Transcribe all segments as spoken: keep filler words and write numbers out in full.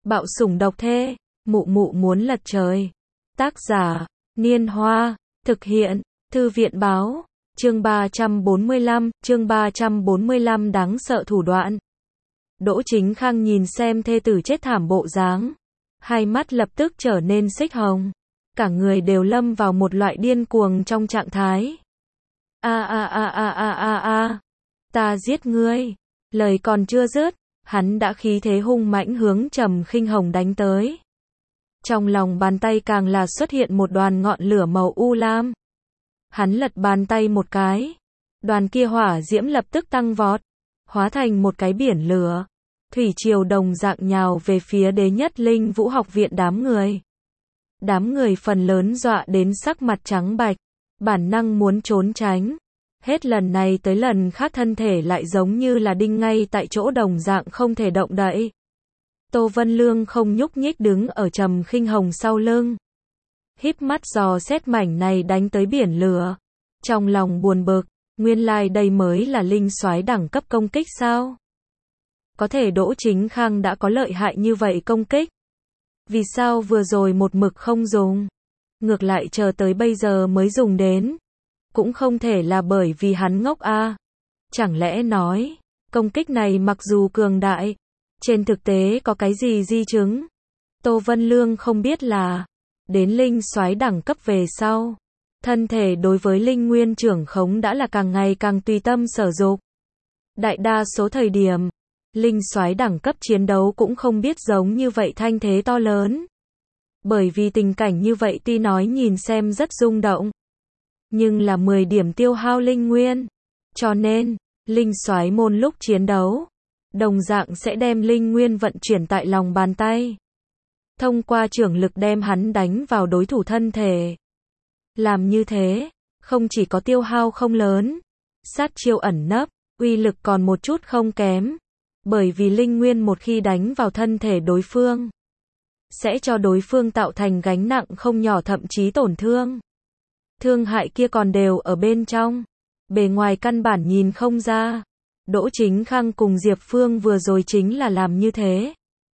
Bạo sủng độc thê, mụ mụ muốn lật trời. Tác giả, Niên Hoa, thực hiện, Thư viện báo, chương ba trăm bốn mươi lăm, chương ba trăm bốn mươi lăm đáng sợ thủ đoạn. Đỗ Chính Khang nhìn xem thê tử chết thảm bộ dáng, hai mắt lập tức trở nên xích hồng, cả người đều lâm vào một loại điên cuồng trong trạng thái. A a a a a a a, ta giết ngươi. Lời còn chưa dứt, hắn đã khí thế hung mãnh hướng Trầm Khinh Hồng đánh tới. Trong lòng bàn tay càng là xuất hiện một đoàn ngọn lửa màu u lam. Hắn lật bàn tay một cái, đoàn kia hỏa diễm lập tức tăng vọt, hóa thành một cái biển lửa, thủy triều đồng dạng nhào về phía Đế Nhất Linh Vũ học viện đám người. Đám người phần lớn dọa đến sắc mặt trắng bạch, bản năng muốn trốn tránh. Hết lần này tới lần khác thân thể lại giống như là đinh ngay tại chỗ đồng dạng không thể động đậy. Tô Vân Lương không nhúc nhích đứng ở Trầm Khinh Hồng sau lưng, híp mắt dò xét mảnh này đánh tới biển lửa. Trong lòng buồn bực, nguyên lai đây mới là linh soái đẳng cấp công kích sao? Có thể Đỗ Chính Khang đã có lợi hại như vậy công kích, vì sao vừa rồi một mực không dùng, ngược lại chờ tới bây giờ mới dùng đến? Cũng không thể là bởi vì hắn ngốc a. À. Chẳng lẽ nói, công kích này mặc dù cường đại, trên thực tế có cái gì di chứng? Tô Vân Lương không biết là, đến linh soái đẳng cấp về sau, thân thể đối với linh nguyên trưởng khống đã là càng ngày càng tùy tâm sở dục. Đại đa số thời điểm, linh soái đẳng cấp chiến đấu cũng không biết giống như vậy thanh thế to lớn. Bởi vì tình cảnh như vậy tuy nói nhìn xem rất rung động, nhưng là mười điểm tiêu hao linh nguyên, cho nên, linh soái môn lúc chiến đấu, đồng dạng sẽ đem linh nguyên vận chuyển tại lòng bàn tay, thông qua trưởng lực đem hắn đánh vào đối thủ thân thể. Làm như thế, không chỉ có tiêu hao không lớn, sát chiêu ẩn nấp, uy lực còn một chút không kém, bởi vì linh nguyên một khi đánh vào thân thể đối phương, sẽ cho đối phương tạo thành gánh nặng không nhỏ thậm chí tổn thương. Thương hại kia còn đều ở bên trong, bề ngoài căn bản nhìn không ra. Đỗ Chính Khang cùng Diệp Phương vừa rồi chính là làm như thế.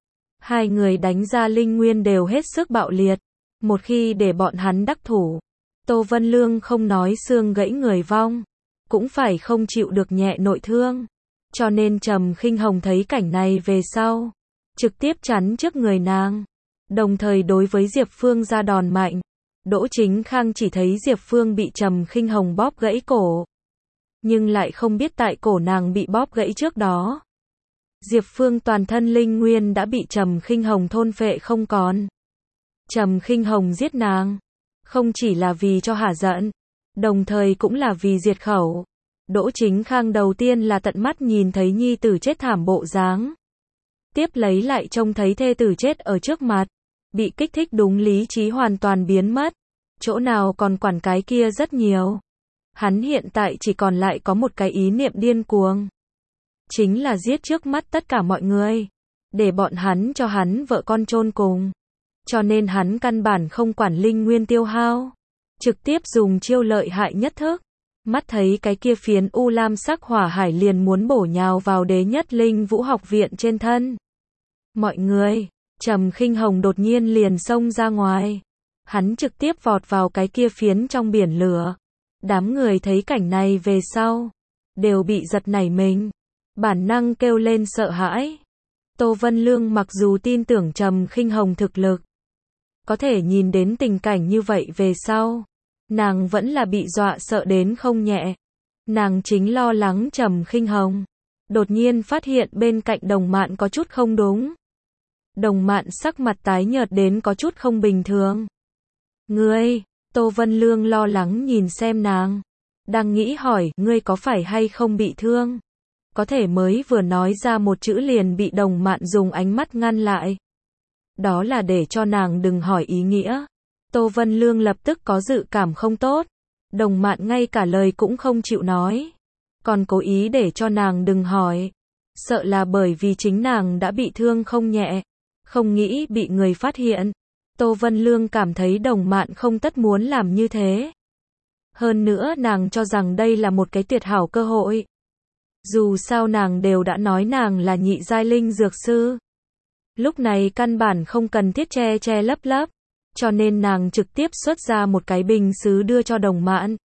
Hai người đánh ra linh nguyên đều hết sức bạo liệt, một khi để bọn hắn đắc thủ, Tô Vân Lương không nói xương gãy người vong, cũng phải không chịu được nhẹ nội thương. Cho nên Trầm Khinh Hồng thấy cảnh này về sau, trực tiếp chắn trước người nàng, đồng thời đối với Diệp Phương ra đòn mạnh. Đỗ Chính Khang chỉ thấy Diệp Phương bị Trầm Khinh Hồng bóp gãy cổ, nhưng lại không biết tại cổ nàng bị bóp gãy trước đó, Diệp Phương toàn thân linh nguyên đã bị Trầm Khinh Hồng thôn phệ không còn. Trầm Khinh Hồng giết nàng, không chỉ là vì cho hả giận, đồng thời cũng là vì diệt khẩu. Đỗ Chính Khang đầu tiên là tận mắt nhìn thấy nhi tử chết thảm bộ dáng, tiếp lấy lại trông thấy thê tử chết ở trước mặt, bị kích thích đúng lý trí hoàn toàn biến mất, chỗ nào còn quản cái kia rất nhiều. Hắn hiện tại chỉ còn lại có một cái ý niệm điên cuồng, chính là giết trước mắt tất cả mọi người, để bọn hắn cho hắn vợ con chôn cùng. Cho nên hắn căn bản không quản linh nguyên tiêu hao, trực tiếp dùng chiêu lợi hại nhất thức. Mắt thấy cái kia phiến u lam sắc hỏa hải liền muốn bổ nhào vào Đế Nhất Linh Vũ học viện trên thân. Mọi người, Trầm Khinh Hồng đột nhiên liền xông ra ngoài, hắn trực tiếp vọt vào cái kia phiến trong biển lửa. Đám người thấy cảnh này về sau, đều bị giật nảy mình, bản năng kêu lên sợ hãi. Tô Vân Lương mặc dù tin tưởng Trầm Khinh Hồng thực lực, có thể nhìn đến tình cảnh như vậy về sau, nàng vẫn là bị dọa sợ đến không nhẹ. Nàng chính lo lắng Trầm Khinh Hồng, đột nhiên phát hiện bên cạnh Đồng Mạn có chút không đúng. Đồng Mạn sắc mặt tái nhợt đến có chút không bình thường. Ngươi, Tô Vân Lương lo lắng nhìn xem nàng, đang nghĩ hỏi, ngươi có phải hay không bị thương? Có thể mới vừa nói ra một chữ liền bị Đồng Mạn dùng ánh mắt ngăn lại. Đó là để cho nàng đừng hỏi ý nghĩa. Tô Vân Lương lập tức có dự cảm không tốt. Đồng Mạn ngay cả lời cũng không chịu nói, còn cố ý để cho nàng đừng hỏi. Sợ là bởi vì chính nàng đã bị thương không nhẹ, không nghĩ bị người phát hiện. Tô Vân Lương cảm thấy Đồng Mạn không tất muốn làm như thế. Hơn nữa nàng cho rằng đây là một cái tuyệt hảo cơ hội. Dù sao nàng đều đã nói nàng là nhị giai linh dược sư. Lúc này căn bản không cần thiết che che lấp lấp, cho nên nàng trực tiếp xuất ra một cái bình sứ đưa cho Đồng Mạn.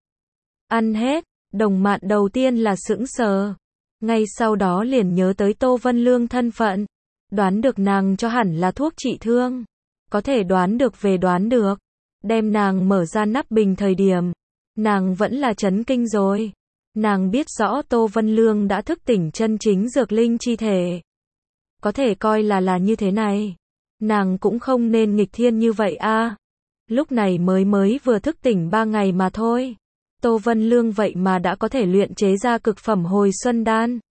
Ăn hết, Đồng Mạn đầu tiên là sững sờ, ngay sau đó liền nhớ tới Tô Vân Lương thân phận, đoán được nàng cho hẳn là thuốc trị thương, có thể đoán được về đoán được, đem nàng mở ra nắp bình thời điểm, nàng vẫn là chấn kinh rồi. Nàng biết rõ Tô Vân Lương đã thức tỉnh chân chính dược linh chi thể. Có thể coi là là như thế này. Nàng cũng không nên nghịch thiên như vậy a. Lúc này mới mới vừa thức tỉnh ba ngày mà thôi. Tô Vân Lương vậy mà đã có thể luyện chế ra cực phẩm hồi xuân đan.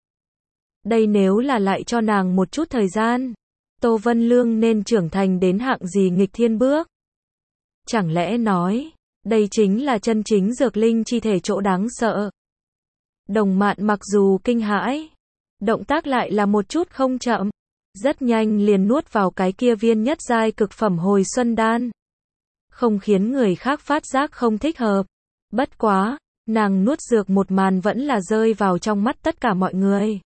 Đây nếu là lại cho nàng một chút thời gian, Tô Vân Lương nên trưởng thành đến hạng gì nghịch thiên bước. Chẳng lẽ nói, đây chính là chân chính dược linh chi thể chỗ đáng sợ. Đồng Mạn mặc dù kinh hãi, động tác lại là một chút không chậm, rất nhanh liền nuốt vào cái kia viên nhất giai cực phẩm hồi xuân đan. Không khiến người khác phát giác không thích hợp. Bất quá, nàng nuốt dược một màn vẫn là rơi vào trong mắt tất cả mọi người.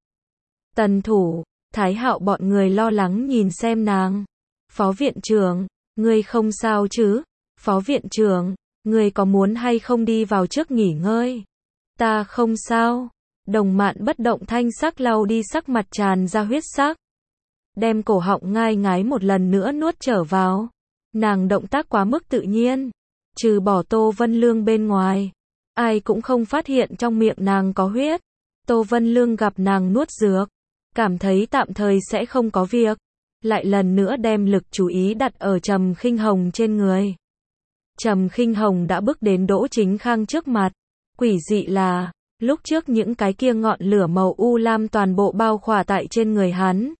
Tần Thủ, Thái Hạo bọn người lo lắng nhìn xem nàng. Phó viện trưởng, ngươi không sao chứ? Phó viện trưởng, ngươi có muốn hay không đi vào trước nghỉ ngơi? Ta không sao. Đồng Mạn bất động thanh sắc lau đi sắc mặt tràn ra huyết sắc. Đem cổ họng ngai ngái một lần nữa nuốt trở vào. Nàng động tác quá mức tự nhiên. Trừ bỏ Tô Vân Lương bên ngoài, ai cũng không phát hiện trong miệng nàng có huyết. Tô Vân Lương gặp nàng nuốt dược, cảm thấy tạm thời sẽ không có việc, lại lần nữa đem lực chú ý đặt ở Trầm Khinh Hồng trên người. Trầm Khinh Hồng đã bước đến Đỗ Chính Khang trước mặt. Quỷ dị là, lúc trước những cái kia ngọn lửa màu u lam toàn bộ bao khỏa tại trên người hắn,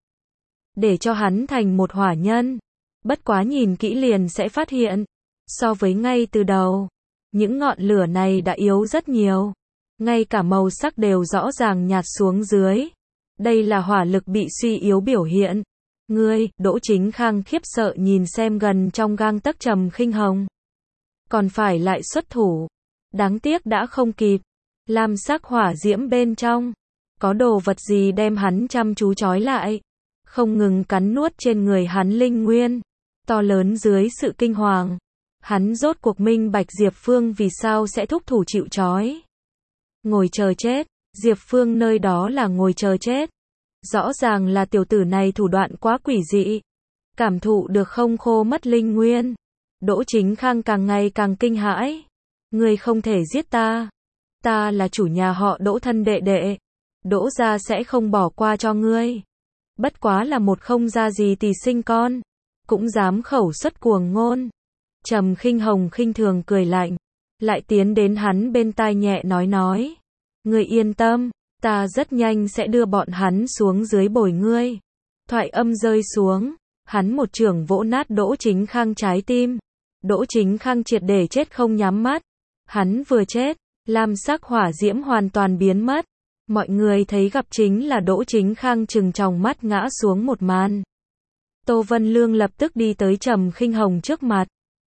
để cho hắn thành một hỏa nhân. Bất quá nhìn kỹ liền sẽ phát hiện, so với ngay từ đầu, những ngọn lửa này đã yếu rất nhiều. Ngay cả màu sắc đều rõ ràng nhạt xuống dưới. Đây là hỏa lực bị suy yếu biểu hiện. Ngươi, Đỗ Chính Khang khiếp sợ nhìn xem gần trong gang tấc Trầm Khinh Hồng. Còn phải lại xuất thủ. Đáng tiếc đã không kịp. Lam sắc hỏa diễm bên trong, có đồ vật gì đem hắn chăm chú trói lại. Không ngừng cắn nuốt trên người hắn linh nguyên. To lớn dưới sự kinh hoàng, hắn rốt cuộc minh bạch Diệp Phương vì sao sẽ thúc thủ chịu trói. Ngồi chờ chết, Diệp Phương nơi đó là ngồi chờ chết. Rõ ràng là tiểu tử này thủ đoạn quá quỷ dị. Cảm thụ được không khô mất linh nguyên. Đỗ Chính Khang càng ngày càng kinh hãi. Ngươi không thể giết ta. Ta là chủ nhà họ Đỗ thân đệ đệ. Đỗ gia sẽ không bỏ qua cho ngươi. Bất quá là một không ra gì tỳ sinh con, cũng dám khẩu xuất cuồng ngôn. Trầm Khinh Hồng khinh thường cười lạnh, lại tiến đến hắn bên tai nhẹ nói nói. Ngươi yên tâm, ta rất nhanh sẽ đưa bọn hắn xuống dưới bồi ngươi. Thoại âm rơi xuống, hắn một chưởng vỗ nát Đỗ Chính Khang trái tim. Đỗ Chính Khang triệt để chết không nhắm mắt. Hắn vừa chết, lam sắc hỏa diễm hoàn toàn biến mất. Mọi người thấy gặp chính là Đỗ Chính Khang trừng tròng mắt ngã xuống một màn. Tô Vân Lương lập tức đi tới Trầm Khinh Hồng trước mặt.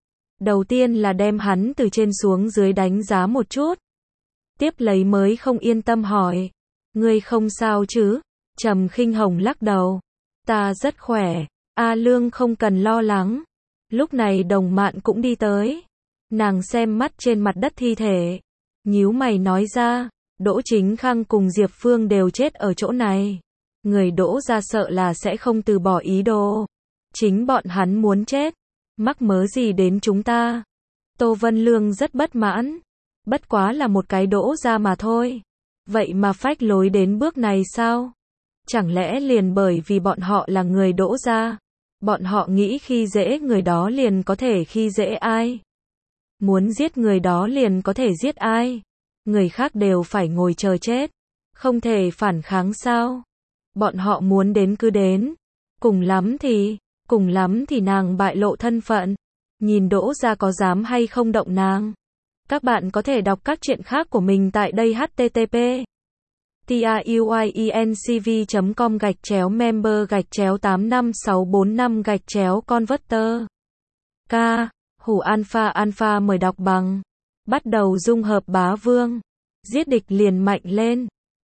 Đầu tiên là đem hắn từ trên xuống dưới đánh giá một chút. Tiếp lấy mới không yên tâm hỏi. Ngươi không sao chứ? Trầm Khinh Hồng lắc đầu. Ta rất khỏe. A Lương không cần lo lắng. Lúc này Đồng Mạn cũng đi tới. Nàng xem mắt trên mặt đất thi thể. Nhíu mày nói ra. Đỗ Chính Khang cùng Diệp Phương đều chết ở chỗ này. Người Đỗ gia sợ là sẽ không từ bỏ ý đồ. Chính bọn hắn muốn chết. Mắc mớ gì đến chúng ta? Tô Vân Lương rất bất mãn. Bất quá là một cái Đỗ gia mà thôi. Vậy mà phách lối đến bước này sao? Chẳng lẽ liền bởi vì bọn họ là người Đỗ gia, bọn họ nghĩ khi dễ người đó liền có thể khi dễ ai? Muốn giết người đó liền có thể giết ai? Người khác đều phải ngồi chờ chết, không thể phản kháng sao? Bọn họ muốn đến cứ đến. Cùng lắm thì, cùng lắm thì nàng bại lộ thân phận. Nhìn Đỗ gia có dám hay không động nàng. Các bạn có thể đọc các truyện khác của mình tại đây h t t p truyencv chấm com gạch chéo member gạch chéo tám năm sáu bốn năm gạch chéo converter. K. Hủ Alpha Alpha mời đọc bằng. Bắt đầu dung hợp bá vương. Giết địch liền mạnh lên.